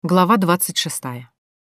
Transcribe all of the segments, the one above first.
Глава 26.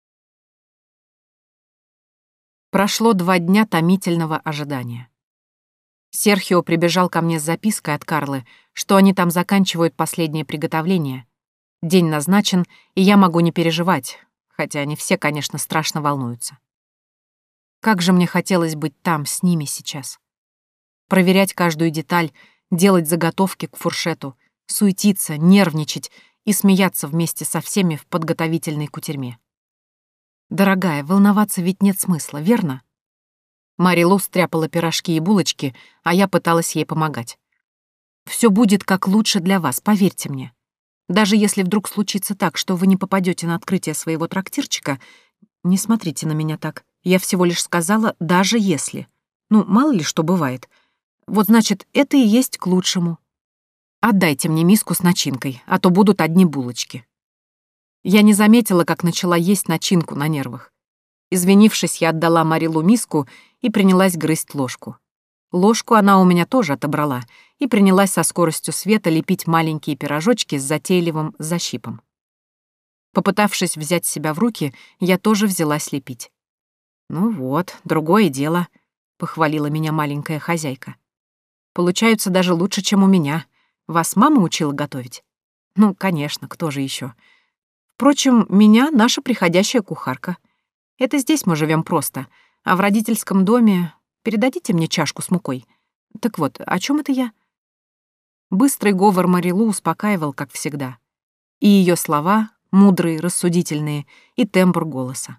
Прошло 2 дня томительного ожидания. Серхио прибежал ко мне с запиской от Карлы, что они там заканчивают последнее приготовление. День назначен, и я могу не переживать, хотя они все, конечно, страшно волнуются. Как же мне хотелось быть там, с ними сейчас. Проверять каждую деталь, делать заготовки к фуршету, суетиться, нервничать и смеяться вместе со всеми в подготовительной кутерьме. Дорогая, волноваться ведь нет смысла, верно? Марилу стряпала пирожки и булочки, а я пыталась ей помогать. Все будет как лучше для вас, поверьте мне. Даже если вдруг случится так, что вы не попадете на открытие своего трактирчика, не смотрите на меня так. Я всего лишь сказала «даже если». Ну, мало ли что бывает. Вот значит, это и есть к лучшему. Отдайте мне миску с начинкой, а то будут одни булочки. Я не заметила, как начала есть начинку на нервах. Извинившись, я отдала Марилу миску и принялась грызть ложку. Ложку она у меня тоже отобрала и принялась со скоростью света лепить маленькие пирожочки с затейливым защипом. Попытавшись взять себя в руки, я тоже взялась лепить. «Ну вот, другое дело», — похвалила меня маленькая хозяйка. «Получаются даже лучше, чем у меня. Вас мама учила готовить?» «Ну, конечно, кто же еще? Впрочем, меня наша приходящая кухарка. Это здесь мы живем просто, а в родительском доме передадите мне чашку с мукой. Так вот, о чем это я?» Быстрый говор Марилу успокаивал, как всегда. И ее слова, мудрые, рассудительные, и тембр голоса.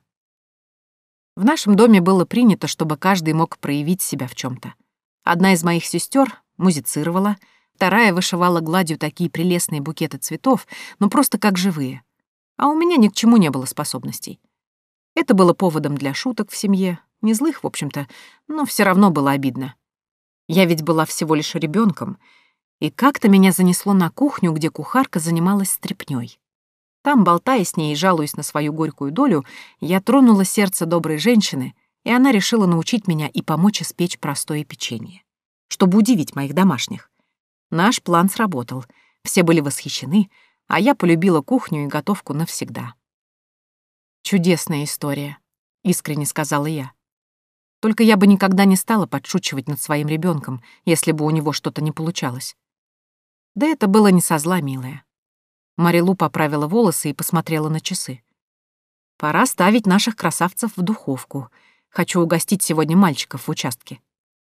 В нашем доме было принято, чтобы каждый мог проявить себя в чем-то. Одна из моих сестер музицировала, вторая вышивала гладью такие прелестные букеты цветов, но просто как живые. А у меня ни к чему не было способностей. Это было поводом для шуток в семье, не злых, в общем-то, но все равно было обидно. Я ведь была всего лишь ребенком, и как-то меня занесло на кухню, где кухарка занималась стряпнёй. Там, болтая с ней и жалуясь на свою горькую долю, я тронула сердце доброй женщины, и она решила научить меня и помочь испечь простое печенье, чтобы удивить моих домашних. Наш план сработал, все были восхищены, а я полюбила кухню и готовку навсегда. «Чудесная история», — искренне сказала я. Только я бы никогда не стала подшучивать над своим ребенком, если бы у него что-то не получалось. Да это было не со зла, милая. Марилу поправила волосы и посмотрела на часы. «Пора ставить наших красавцев в духовку. Хочу угостить сегодня мальчиков в участке».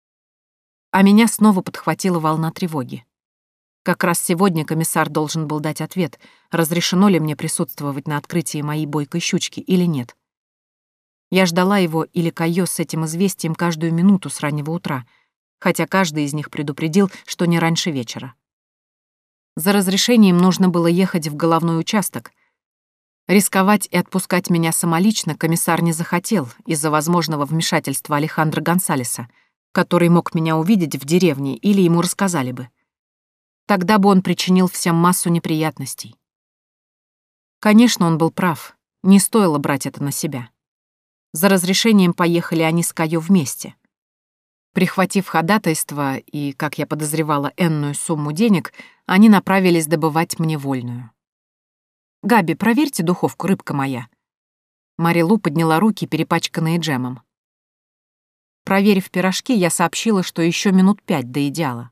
А меня снова подхватила волна тревоги. Как раз сегодня комиссар должен был дать ответ, разрешено ли мне присутствовать на открытии моей бойкой щучки или нет. Я ждала его или Кайо с этим известием каждую минуту с раннего утра, хотя каждый из них предупредил, что не раньше вечера. За разрешением нужно было ехать в головной участок. Рисковать и отпускать меня самолично комиссар не захотел из-за возможного вмешательства Алехандро Гонсалеса, который мог меня увидеть в деревне или ему рассказали бы. Тогда бы он причинил всем массу неприятностей. Конечно, он был прав, не стоило брать это на себя. За разрешением поехали они с Кайо вместе. Прихватив ходатайство и, как я подозревала, энную сумму денег, они направились добывать мне вольную. «Габи, проверьте духовку, рыбка моя». Марилу подняла руки, перепачканные джемом. Проверив пирожки, я сообщила, что еще минут 5 до идеала.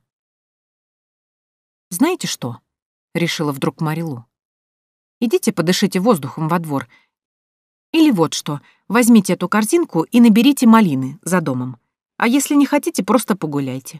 «Знаете что?» — решила вдруг Марилу. «Идите подышите воздухом во двор. Или вот что, возьмите эту корзинку и наберите малины за домом. А если не хотите, просто погуляйте».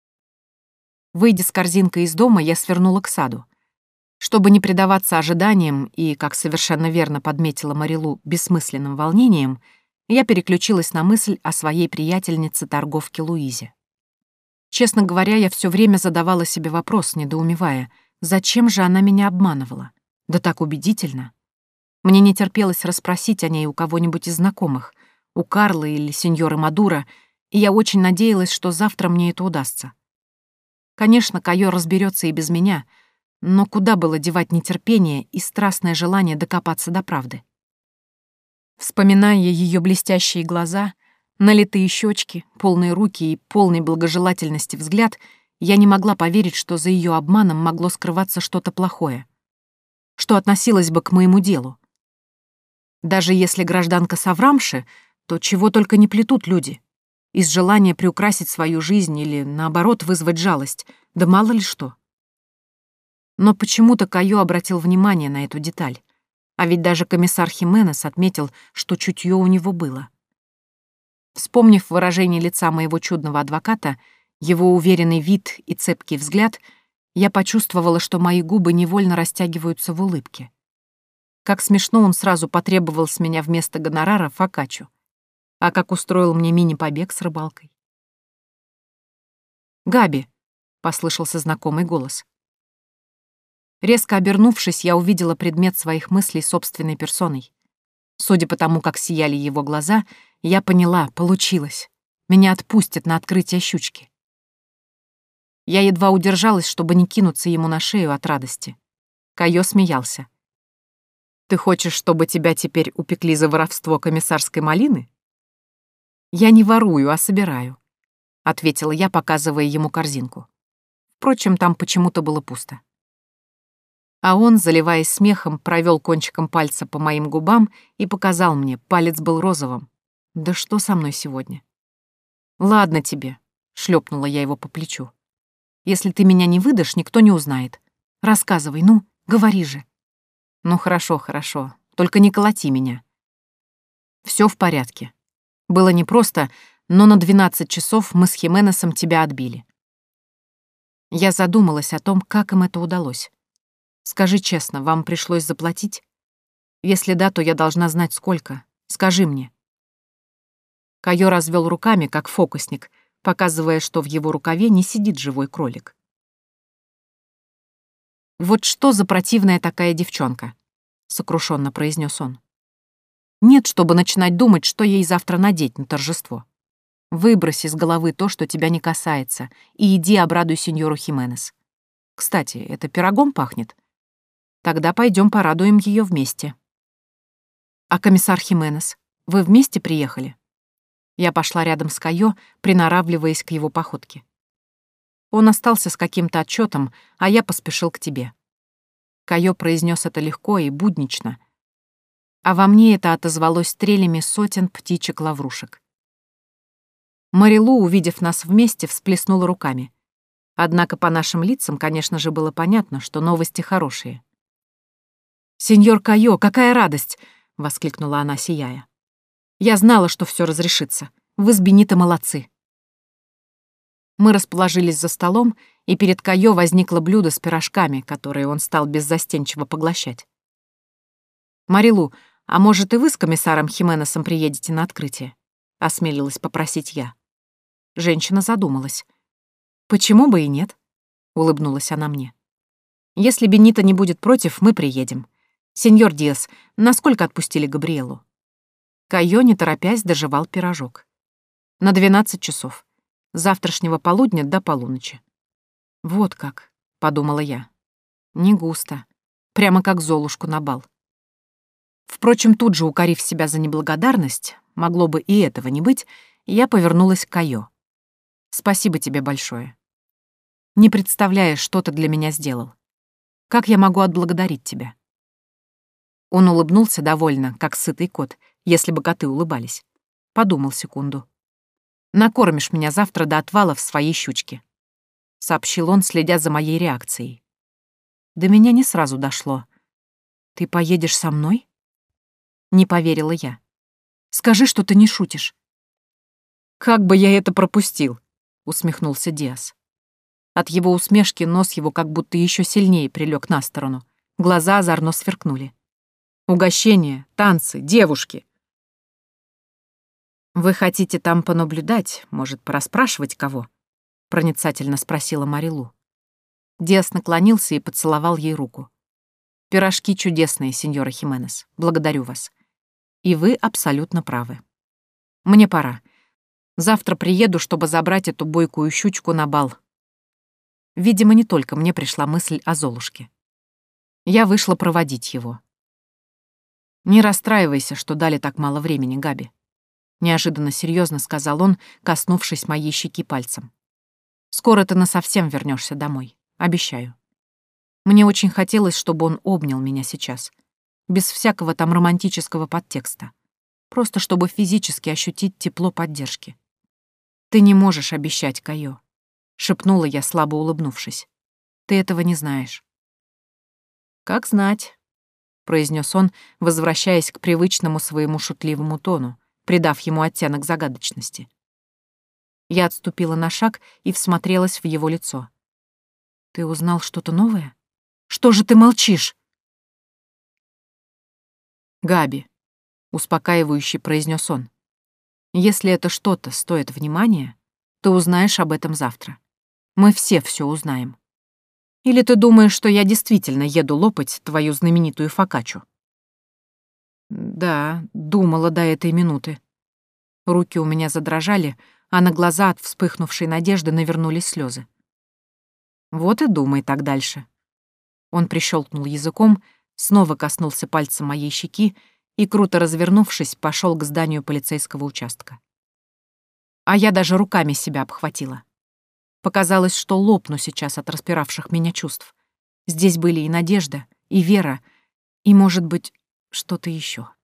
Выйдя с корзинкой из дома, я свернула к саду. Чтобы не предаваться ожиданиям и, как совершенно верно подметила Марилу, бессмысленным волнениям, я переключилась на мысль о своей приятельнице-торговке Луизе. Честно говоря, я все время задавала себе вопрос, недоумевая, зачем же она меня обманывала? Да так убедительно. Мне не терпелось расспросить о ней у кого-нибудь из знакомых, у Карлы или сеньоры Мадуро, и я очень надеялась, что завтра мне это удастся. Конечно, Кайо разберется и без меня, но куда было девать нетерпение и страстное желание докопаться до правды? Вспоминая ее блестящие глаза, налитые щечки, полные руки и полный благожелательности взгляд, я не могла поверить, что за ее обманом могло скрываться что-то плохое, что относилось бы к моему делу, Даже если гражданка Саврамши, то чего только не плетут люди. Из желания приукрасить свою жизнь или, наоборот, вызвать жалость. Да мало ли что. Но почему-то Кайо обратил внимание на эту деталь. А ведь даже комиссар Хименес отметил, что чутье у него было. Вспомнив выражение лица моего чудного адвоката, его уверенный вид и цепкий взгляд, я почувствовала, что мои губы невольно растягиваются в улыбке. Как смешно он сразу потребовал с меня вместо гонорара фокаччу. А как устроил мне мини-побег с рыбалкой. «Габи!» — послышался знакомый голос. Резко обернувшись, я увидела предмет своих мыслей собственной персоной. Судя по тому, как сияли его глаза, я поняла, получилось. Меня отпустят на открытие щучки. Я едва удержалась, чтобы не кинуться ему на шею от радости. Кайо смеялся. «Ты хочешь, чтобы тебя теперь упекли за воровство комиссарской малины?» «Я не ворую, а собираю», — ответила я, показывая ему корзинку. Впрочем, там почему-то было пусто. А он, заливаясь смехом, провел кончиком пальца по моим губам и показал мне, палец был розовым. «Да что со мной сегодня?» «Ладно тебе», — шлепнула я его по плечу. «Если ты меня не выдашь, никто не узнает. Рассказывай, ну, говори же». «Ну хорошо, хорошо, только не колоти меня». Все в порядке. Было непросто, но на 12 часов мы с Хименесом тебя отбили. Я задумалась о том, как им это удалось. Скажи честно, вам пришлось заплатить? Если да, то я должна знать, сколько. Скажи мне. Кайо развел руками, как фокусник, показывая, что в его рукаве не сидит живой кролик. «Вот что за противная такая девчонка?» — сокрушенно произнес он. «Нет, чтобы начинать думать, что ей завтра надеть на торжество. Выбрось из головы то, что тебя не касается, и иди обрадуй сеньору Хименес. Кстати, это пирогом пахнет? Тогда пойдем порадуем ее вместе». «А комиссар Хименес, вы вместе приехали?» Я пошла рядом с Кайо, приноравливаясь к его походке. Он остался с каким-то отчетом, а я поспешил к тебе. Кайо произнес это легко и буднично, а во мне это отозвалось стрелями сотен птичек-лаврушек. Марилу, увидев нас вместе, всплеснула руками. Однако по нашим лицам, конечно же, было понятно, что новости хорошие. «Сеньор Кайо, какая радость!» — воскликнула она, сияя. «Я знала, что все разрешится. Вы с Бенито молодцы». Мы расположились за столом, и перед Кайо возникло блюдо с пирожками, которые он стал беззастенчиво поглощать. «Марилу, а может, и вы с комиссаром Хименесом приедете на открытие?» — осмелилась попросить я. Женщина задумалась. «Почему бы и нет?» — улыбнулась она мне. «Если Бенито не будет против, мы приедем. Сеньор Диас, насколько отпустили Габриэлу?» Кайо, не торопясь, доживал пирожок. «На 12 часов. С завтрашнего полудня до полуночи». «Вот как», — подумала я. «Не густо. Прямо как Золушку на бал». Впрочем, тут же укорив себя за неблагодарность, могло бы и этого не быть, я повернулась к Кайо. «Спасибо тебе большое. Не представляешь, что ты для меня сделал. Как я могу отблагодарить тебя?» Он улыбнулся довольно, как сытый кот, если бы коты улыбались. Подумал секунду. «Накормишь меня завтра до отвала в своей щучке», — сообщил он, следя за моей реакцией. До меня не сразу дошло. «Ты поедешь со мной?» Не поверила я. «Скажи, что ты не шутишь». «Как бы я это пропустил?» — усмехнулся Диас. От его усмешки нос его как будто еще сильнее прилег на сторону. Глаза озорно сверкнули. «Угощения, танцы, девушки». «Вы хотите там понаблюдать, может, порасспрашивать кого?» — проницательно спросила Марилу. Диас наклонился и поцеловал ей руку. «Пирожки чудесные, сеньора Хименес. Благодарю вас. И вы абсолютно правы. Мне пора. Завтра приеду, чтобы забрать эту бойкую щучку на бал». Видимо, не только мне пришла мысль о Золушке. Я вышла проводить его. «Не расстраивайся, что дали так мало времени, Габи», — неожиданно серьезно сказал он, коснувшись моей щеки пальцем. «Скоро ты насовсем вернешься домой, обещаю». Мне очень хотелось, чтобы он обнял меня сейчас. без всякого там романтического подтекста. Просто чтобы физически ощутить тепло поддержки. «Ты не можешь обещать, Кайо», — шепнула я, слабо улыбнувшись. «Ты этого не знаешь». «Как знать», — произнес он, возвращаясь к привычному своему шутливому тону, придав ему оттенок загадочности. Я отступила на шаг и всмотрелась в его лицо. «Ты узнал что-то новое? Что же ты молчишь?» «Габи», — успокаивающе произнес он, «если это что-то стоит внимания, ты узнаешь об этом завтра. Мы все узнаем. Или ты думаешь, что я действительно еду лопать твою знаменитую фокаччу?» «Да, думала до этой минуты». Руки у меня задрожали, а на глаза от вспыхнувшей надежды навернулись слезы. «Вот и думай так дальше». Он прищелкнул языком, снова коснулся пальцем моей щеки и, круто развернувшись, пошел к зданию полицейского участка. А я даже руками себя обхватила. Показалось, что лопну сейчас от распиравших меня чувств. Здесь были и надежда, и вера, и, может быть, что-то еще.